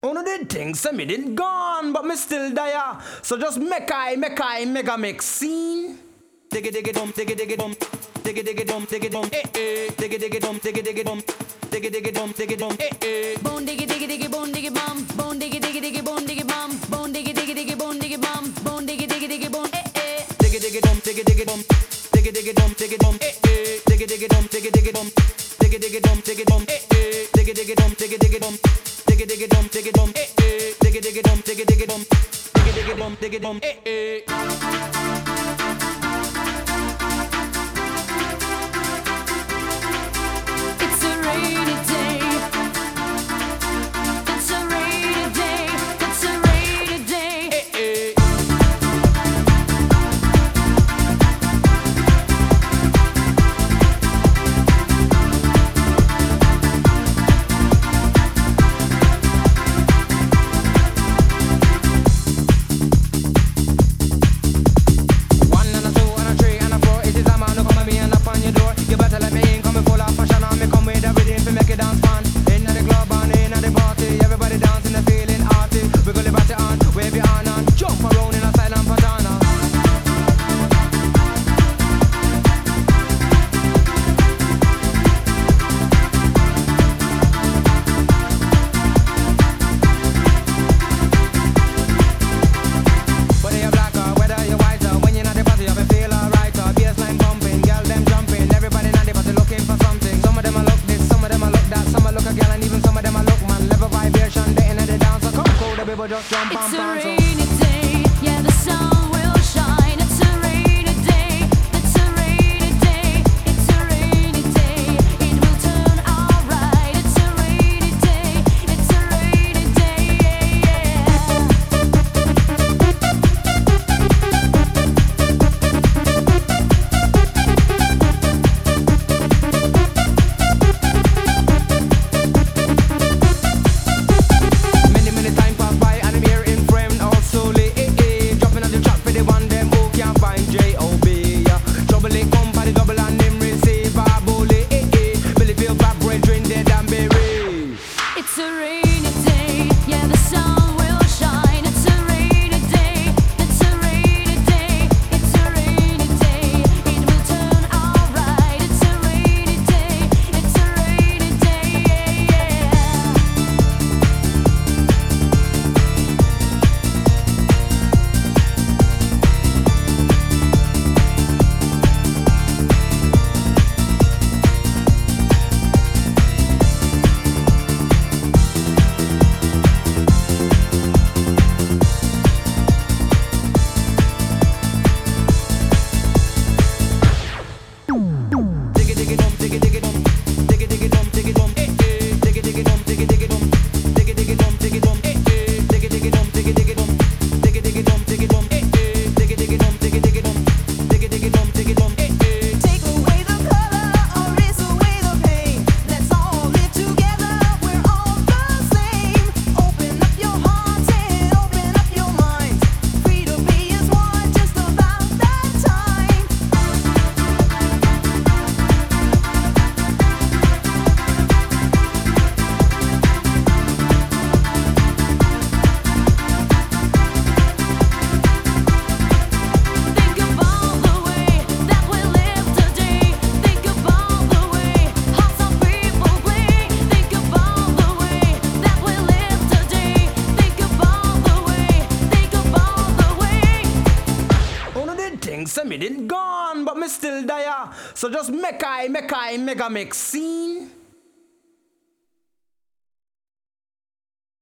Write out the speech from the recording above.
One of the things say me didn't gone, but me still there. So just make I mega mix scene. Diggy diggy dum, diggy diggy dum, diggy diggy dum, diggy dum, diggy diggy dum, diggy diggy dum, diggy diggy dum, diggy dum, bone diggy diggy diggy bone diggy bum, bone diggy diggy diggy bone diggy bum, bone diggy diggy diggy bone diggy bum, bone diggy diggy diggy bone diggy diggy dum, diggy diggy dum, diggy diggy dum, diggy dum, diggy diggy dum, diggy diggy dum, diggy diggy dum, diggy dum, diggy diggy dum, diggy diggy dum, diggy diggy dum, diggy dum, diggy diggy dum, diggy diggy dum, diggy diggy dum, diggy dum, It's a rainy day. It's a rainy day. It's a rainy day. One and a two and a three and a four. It is a man who come at me and knock on your door. You better let me in, coming full of fashion on me. Come with a rhythm to make it dance fun. Inna the club and inna the party, everybody dancing and feeling arty. Wiggle your body on, wave your hand on, jump around in a silent patana. Whether you're black or whether you're white, when you're not the party, you feel alright. Bassline bumping, girl them jumping, everybody not the party looking for something. Some of them a look this, some of them a look that, some a look a girl and even some of them a look man. Level vibration, they in the dance, so come cool, the people just jump It's and a bounce. rainy day. Yeah, the sun will shine. It's a rainy day. It's a rainy day. It's a rainy day. It will turn alright. It's a rainy day. It's a rainy day. Many time pass by and I'm here in frame all slowly. Dropping on the track for the one them who can't find J.O.B. Trouble it come by the double and him receive a bully. Billy feel vibrate, drink dead and berry. It's a rainy day. Yeah, the sun will shine. It's a rainy day. It's a rainy day. It's a rainy day. It will turn alright. It's a rainy day. It's a rainy day. diggy diggy dum, diggy diggy dum, diggy diggy dum, diggy dum, diggy diggy dum, diggy diggy dum, diggy diggy dum, diggy dum, diggy diggy dum, diggy diggy dum, diggy diggy dum, diggy dum, diggy diggy dum, diggy diggy dum, diggy diggy dum, diggy dum, Take away the color, erase away the pain. Let's all live together. We're all the same. Open up your heart and open up your mind. Free to be as one, just about that time. Think of all the way that we live today. Think of all the way how some people play. Think of all the way that we live today. Think of all the way. Think of all the way. One of the things say me didn't gone, but me still there. So just make I mega mix scene.